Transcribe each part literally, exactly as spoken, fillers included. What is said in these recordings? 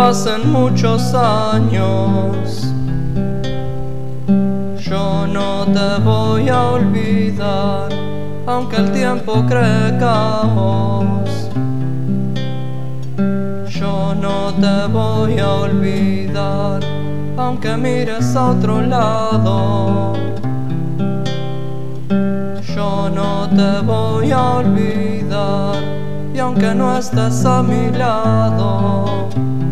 pasen muchos años, yo no te voy a olvidar, aunque el tiempo cree caos. Yo no te voy a olvidar, aunque mires a otro lado. Yo no te voy a olvidar, y aunque no estés a mi lado,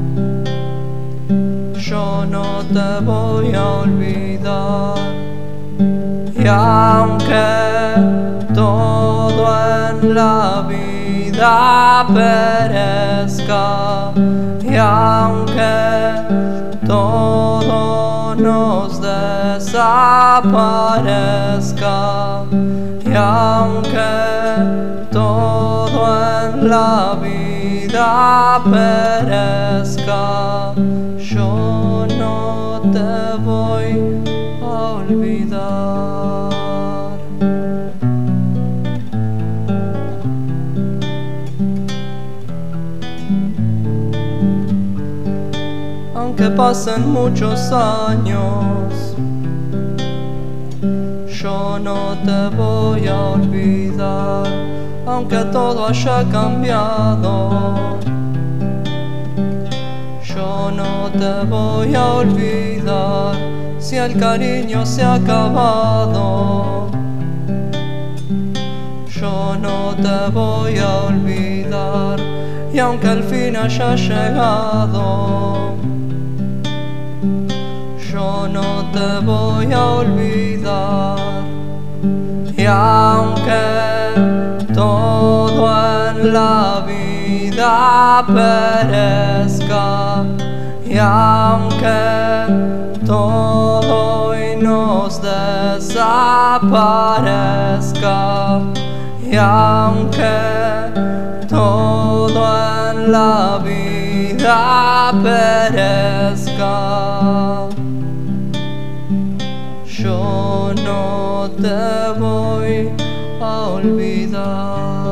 yo no te voy a olvidar. Y aunque todo en la vida perezca, y aunque todo nos desaparezca, y aunque todo en la vida perezca, yo no te voy a olvidar. Aunque pasen muchos años, yo no te voy a olvidar, aunque todo haya cambiado. Yo no te voy a olvidar, si el cariño se ha acabado. Yo no te voy a olvidar, y aunque el fin haya llegado, yo no te voy a olvidar. Y aunque todo en la vida perezca, y aunque todo hoy nos desaparezca, y aunque todo en la vida perezca, yo no te voy a olvidar.